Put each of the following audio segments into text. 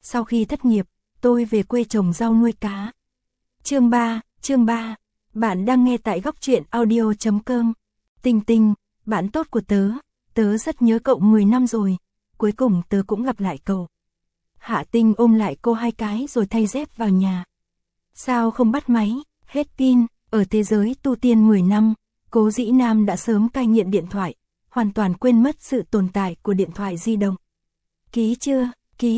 sau khi thất nghiệp, tôi về quê trồng rau nuôi cá. Chương 3, bạn đang nghe tại góc truyện audio.com. Tinh Tinh, bạn tốt của tớ rất nhớ cậu 10 năm rồi, cuối cùng tớ cũng gặp lại cậu. Hạ Tinh ôm lại cô 2 cái rồi thay dép vào nhà. Sao không bắt máy, hết pin, ở thế giới tu tiên 10 năm, Cố Dĩ Nam đã sớm cai nghiện điện thoại, hoàn toàn quên mất sự tồn tại của điện thoại di động. Ký chưa,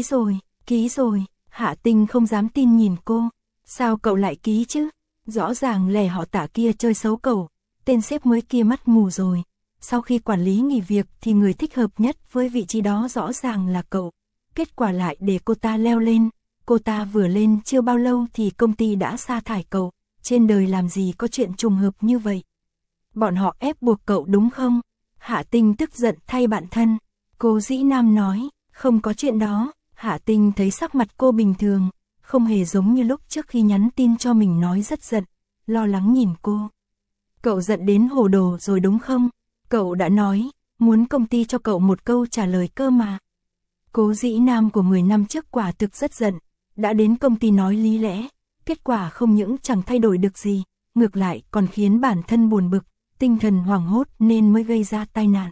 ký rồi, Hạ Tinh không dám tin nhìn cô. Sao cậu lại ký chứ? Rõ ràng lẻ họ Tả kia chơi xấu cậu, tên sếp mới kia mắt mù rồi. Sau khi quản lý nghỉ việc thì người thích hợp nhất với vị trí đó rõ ràng là cậu. Kết quả lại để cô ta leo lên. Cô ta vừa lên chưa bao lâu thì công ty đã sa thải cậu. Trên đời làm gì có chuyện trùng hợp như vậy? Bọn họ ép buộc cậu đúng không? Hạ Tinh tức giận thay bạn thân. Cố Dĩ Nam nói, không có chuyện đó. Hạ Tinh thấy sắc mặt cô bình thường, không hề giống như lúc trước khi nhắn tin cho mình nói rất giận, lo lắng nhìn cô. Cậu giận đến hồ đồ rồi đúng không? Cậu đã nói, muốn công ty cho cậu một câu trả lời cơ mà. Cố Dĩ Nam của 10 năm trước quả thực rất giận, đã đến công ty nói lý lẽ, kết quả không những chẳng thay đổi được gì, ngược lại còn khiến bản thân buồn bực, tinh thần hoảng hốt nên mới gây ra tai nạn.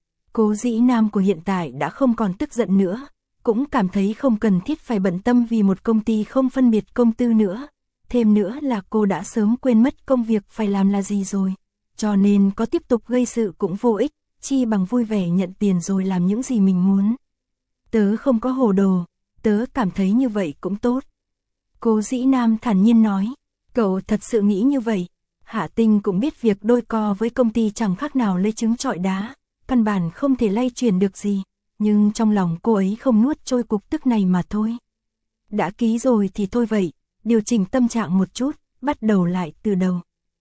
Cố Dĩ Nam của hiện tại đã không còn tức giận nữa, cũng cảm thấy không cần thiết phải bận tâm vì một công ty không phân biệt công tư nữa. Thêm nữa là cô đã sớm quên mất công việc phải làm là gì rồi, cho nên có tiếp tục gây sự cũng vô ích, chi bằng vui vẻ nhận tiền rồi làm những gì mình muốn. Tớ không có hồ đồ, tớ cảm thấy như vậy cũng tốt. Cố Dĩ Nam thản nhiên nói, cậu thật sự nghĩ như vậy. Hạ Tinh cũng biết việc đôi co với công ty chẳng khác nào lấy trứng trọi đá, căn bản không thể lay chuyển được gì, nhưng trong lòng cô ấy không nuốt trôi cục tức này mà thôi. Đã ký rồi thì thôi vậy, điều chỉnh tâm trạng một chút, bắt đầu lại từ đầu.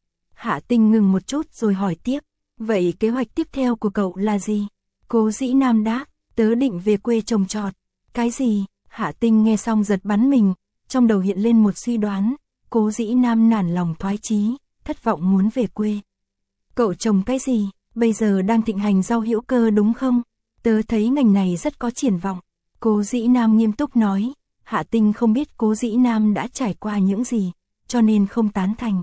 Hạ Tinh ngừng một chút rồi hỏi tiếp, vậy kế hoạch tiếp theo của cậu là gì? Cố Dĩ Nam đáp, tớ định về quê trồng trọt. Cái gì? Hạ Tinh nghe xong giật bắn mình, trong đầu hiện lên một suy đoán, Cố Dĩ Nam nản lòng thoái chí, thất vọng muốn về quê. Cậu trồng cái gì? Bây giờ đang thịnh hành rau hữu cơ đúng không? Tớ thấy ngành này rất có triển vọng. Cố Dĩ Nam nghiêm túc nói. Hạ Tinh không biết Cố Dĩ Nam đã trải qua những gì, cho nên không tán thành.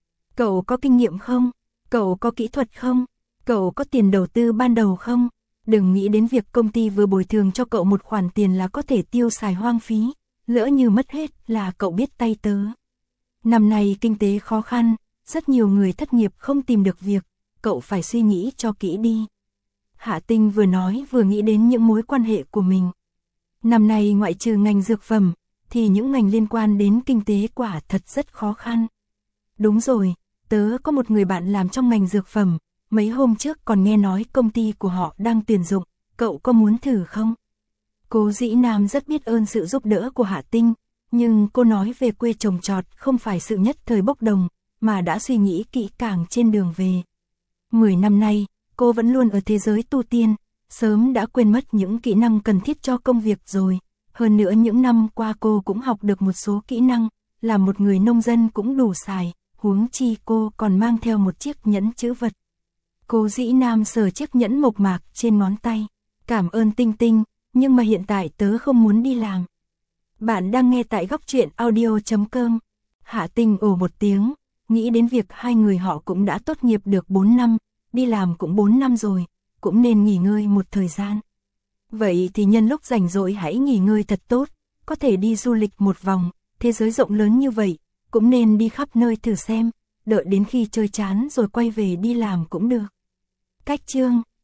Cậu có kinh nghiệm không? Cậu có kỹ thuật không? Cậu có tiền đầu tư ban đầu không? Đừng nghĩ đến việc công ty vừa bồi thường cho cậu một khoản tiền là có thể tiêu xài hoang phí. Lỡ như mất hết là cậu biết tay tớ. Năm nay kinh tế khó khăn, rất nhiều người thất nghiệp không tìm được việc. Cậu phải suy nghĩ cho kỹ đi. Hạ Tinh vừa nói vừa nghĩ đến những mối quan hệ của mình. Năm nay ngoại trừ ngành dược phẩm, thì những ngành liên quan đến kinh tế quả thật rất khó khăn. Đúng rồi, tớ có một người bạn làm trong ngành dược phẩm, mấy hôm trước còn nghe nói công ty của họ đang tuyển dụng, cậu có muốn thử không? Cố Dĩ Nam rất biết ơn sự giúp đỡ của Hạ Tinh, nhưng cô nói về quê trồng trọt không phải sự nhất thời bốc đồng, mà đã suy nghĩ kỹ càng trên đường về. 10 năm nay, cô vẫn luôn ở thế giới tu tiên, sớm đã quên mất những kỹ năng cần thiết cho công việc rồi. Hơn nữa những năm qua cô cũng học được một số kỹ năng, là một người nông dân cũng đủ xài, huống chi cô còn mang theo một chiếc nhẫn chữ vật. Cố Dĩ Nam sờ chiếc nhẫn mộc mạc trên ngón tay. Cảm ơn Tinh Tinh, nhưng mà hiện tại tớ không muốn đi làm. Bạn đang nghe tại góc truyện audio.com. Hạ Tinh ồ một tiếng, nghĩ đến việc hai người họ cũng đã tốt nghiệp được 4 năm, đi làm cũng 4 năm rồi, cũng nên nghỉ ngơi một thời gian. Vậy thì nhân lúc rảnh rỗi hãy nghỉ ngơi thật tốt, có thể đi du lịch một vòng, thế giới rộng lớn như vậy, cũng nên đi khắp nơi thử xem, đợi đến khi chơi chán rồi quay về đi làm cũng được. Cách chương